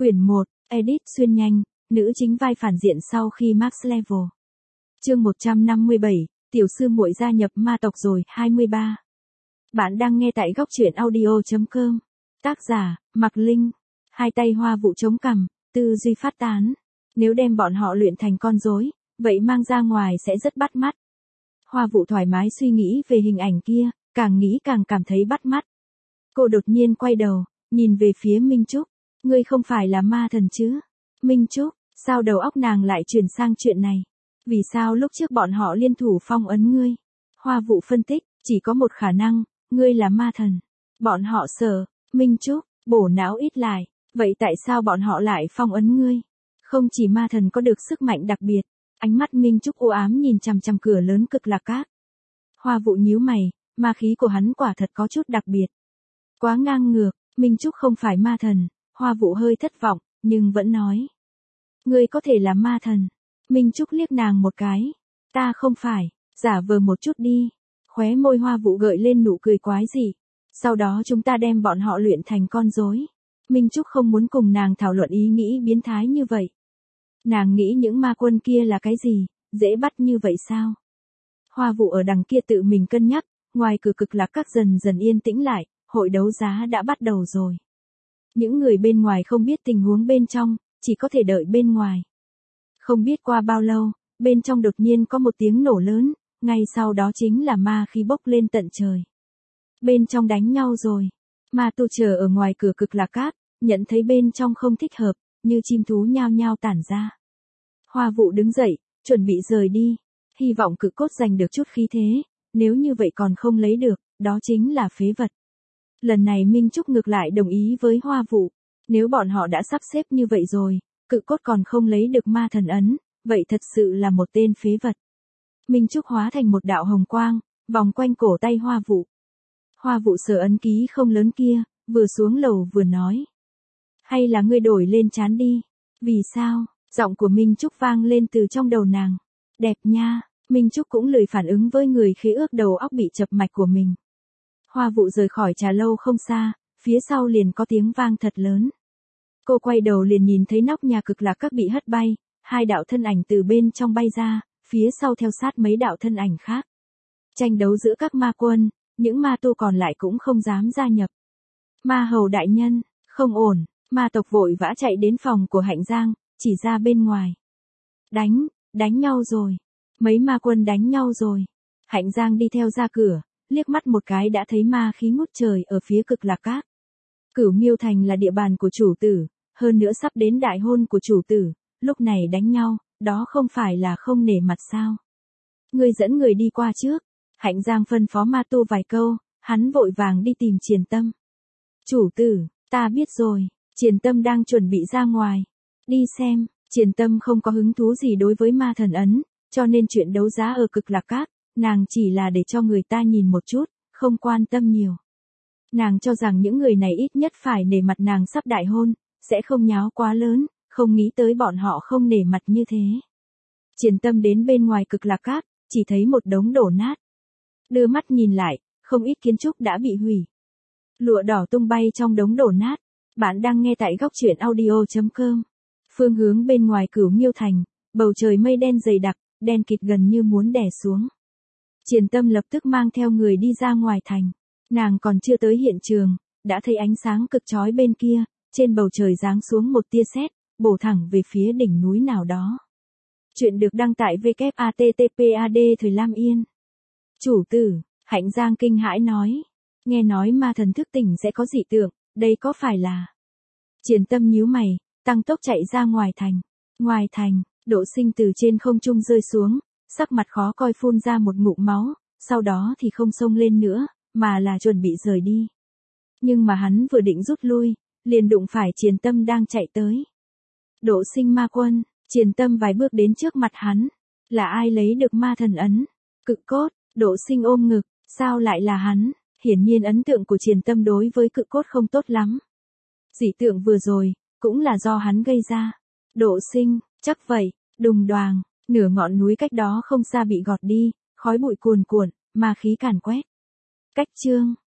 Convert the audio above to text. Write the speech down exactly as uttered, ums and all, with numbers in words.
Quyển một, Edit xuyên nhanh, nữ chính vai phản diện sau khi Max Level. Chương một trăm năm mươi bảy, tiểu sư muội gia nhập ma tộc rồi, hai mươi ba. Bạn đang nghe tại góc truyện audio chấm com. Tác giả, Mạc Linh. Hai tay Hoa Vũ chống cằm, tư duy phát tán. Nếu đem bọn họ luyện thành con rối, vậy mang ra ngoài sẽ rất bắt mắt. Hoa Vũ thoải mái suy nghĩ về hình ảnh kia, càng nghĩ càng cảm thấy bắt mắt. Cô đột nhiên quay đầu, nhìn về phía Minh Trúc. Ngươi không phải là ma thần chứ? Minh Trúc, sao đầu óc nàng lại chuyển sang chuyện này? Vì sao lúc trước bọn họ liên thủ phong ấn ngươi? Hoa Vũ phân tích, chỉ có một khả năng, ngươi là ma thần. Bọn họ sợ. Minh Trúc, bổ não ít lại, vậy tại sao bọn họ lại phong ấn ngươi? Không chỉ ma thần có được sức mạnh đặc biệt. Ánh mắt Minh Trúc u ám nhìn chằm chằm cửa lớn Cực Lạc Các. Hoa Vũ nhíu mày, ma khí của hắn quả thật có chút đặc biệt. Quá ngang ngược, Minh Trúc không phải ma thần. Hoa Vũ hơi thất vọng, nhưng vẫn nói. Ngươi có thể là ma thần. Minh Trúc liếc nàng một cái. Ta không phải, giả vờ một chút đi. Khóe môi Hoa Vũ gợi lên nụ cười quái dị. Sau đó chúng ta đem bọn họ luyện thành con rối. Minh Trúc không muốn cùng nàng thảo luận ý nghĩ biến thái như vậy. Nàng nghĩ những ma quân kia là cái gì, dễ bắt như vậy sao? Hoa Vũ ở đằng kia tự mình cân nhắc, ngoài cửa Cực Lạc Các dần dần yên tĩnh lại, hội đấu giá đã bắt đầu rồi. Những người bên ngoài không biết tình huống bên trong, chỉ có thể đợi bên ngoài. Không biết qua bao lâu, bên trong đột nhiên có một tiếng nổ lớn, ngay sau đó chính là ma khí bốc lên tận trời. Bên trong đánh nhau rồi. Ma tu chờ ở ngoài cửa Cực Lạc Các, nhận thấy bên trong không thích hợp, như chim thú nhao nhao tản ra. Hoa Vũ đứng dậy, chuẩn bị rời đi, hy vọng Cự Cốt giành được chút khí thế, nếu như vậy còn không lấy được, đó chính là phế vật. Lần này Minh Trúc ngược lại đồng ý với Hoa Vũ, nếu bọn họ đã sắp xếp như vậy rồi, Cự Cốt còn không lấy được ma thần ấn, vậy thật sự là một tên phế vật. Minh Trúc hóa thành một đạo hồng quang, vòng quanh cổ tay Hoa Vũ. Hoa Vũ sờ ấn ký không lớn kia, vừa xuống lầu vừa nói. Hay là ngươi đổi lên trán đi. Vì sao? Giọng của Minh Trúc vang lên từ trong đầu nàng. Đẹp nha. Minh Trúc cũng lười phản ứng với người khế ước đầu óc bị chập mạch của mình. Hoa Vũ rời khỏi trà lâu không xa, phía sau liền có tiếng vang thật lớn. Cô quay đầu liền nhìn thấy nóc nhà Cực Lạc Các bị hất bay, hai đạo thân ảnh từ bên trong bay ra, phía sau theo sát mấy đạo thân ảnh khác. Tranh đấu giữa các ma quân, những ma tu còn lại cũng không dám gia nhập. Ma hầu đại nhân, không ổn, ma tộc vội vã chạy đến phòng của Hạnh Giang, chỉ ra bên ngoài. Đánh, đánh nhau rồi. Mấy ma quân đánh nhau rồi. Hạnh Giang đi theo ra cửa, liếc mắt một cái đã thấy ma khí ngút trời ở phía Cực Lạc Các. Cửu Nghiêu Thành là địa bàn của chủ tử, hơn nữa sắp đến đại hôn của chủ tử, lúc này đánh nhau, đó không phải là không nể mặt sao. Ngươi dẫn người đi qua trước. Hạnh Giang phân phó ma tu vài câu, hắn vội vàng đi tìm Triền Tâm. Chủ tử, ta biết rồi, Triền Tâm đang chuẩn bị ra ngoài. Đi xem, Triền Tâm không có hứng thú gì đối với ma thần ấn, cho nên chuyện đấu giá ở Cực Lạc Các, nàng chỉ là để cho người ta nhìn một chút, không quan tâm nhiều. Nàng cho rằng những người này ít nhất phải nể mặt nàng sắp đại hôn, sẽ không nháo quá lớn, không nghĩ tới bọn họ không nể mặt như thế. Triền Tâm đến bên ngoài Cực Lạc Các, chỉ thấy một đống đổ nát. Đưa mắt nhìn lại, không ít kiến trúc đã bị hủy. Lụa đỏ tung bay trong đống đổ nát. Bạn đang nghe tại góc truyện audio chấm com. Phương hướng bên ngoài Cửu Nghiêu Thành, bầu trời mây đen dày đặc, đen kịt gần như muốn đè xuống. Triền Tâm lập tức mang theo người đi ra ngoài thành. Nàng còn chưa tới hiện trường, đã thấy ánh sáng cực chói bên kia, trên bầu trời giáng xuống một tia sét, bổ thẳng về phía đỉnh núi nào đó. Chuyện được đăng tại vê kép a tê tê pê a đê Thời Lam Yên. Chủ tử, Hạnh Giang kinh hãi nói. Nghe nói ma thần thức tỉnh sẽ có dị tượng, đây có phải là... Triền Tâm nhíu mày, tăng tốc chạy ra ngoài thành. Ngoài thành, Độ Sinh từ trên không trung rơi xuống, sắc mặt khó coi phun ra một ngụm máu, sau đó thì không xông lên nữa, mà là chuẩn bị rời đi. Nhưng mà hắn vừa định rút lui, liền đụng phải Triền Tâm đang chạy tới. Độ Sinh ma quân, Triền Tâm vài bước đến trước mặt hắn. Là ai lấy được ma thần ấn? Cự Cốt. Độ Sinh ôm ngực, sao lại là hắn? Hiển nhiên ấn tượng của Triền Tâm đối với Cự Cốt không tốt lắm. Dị tượng vừa rồi, cũng là do hắn gây ra. Độ Sinh, chắc vậy, đùng đoàng, nửa ngọn núi cách đó không xa bị gọt đi, khói bụi cuồn cuộn, ma khí càn quét. Cách chương,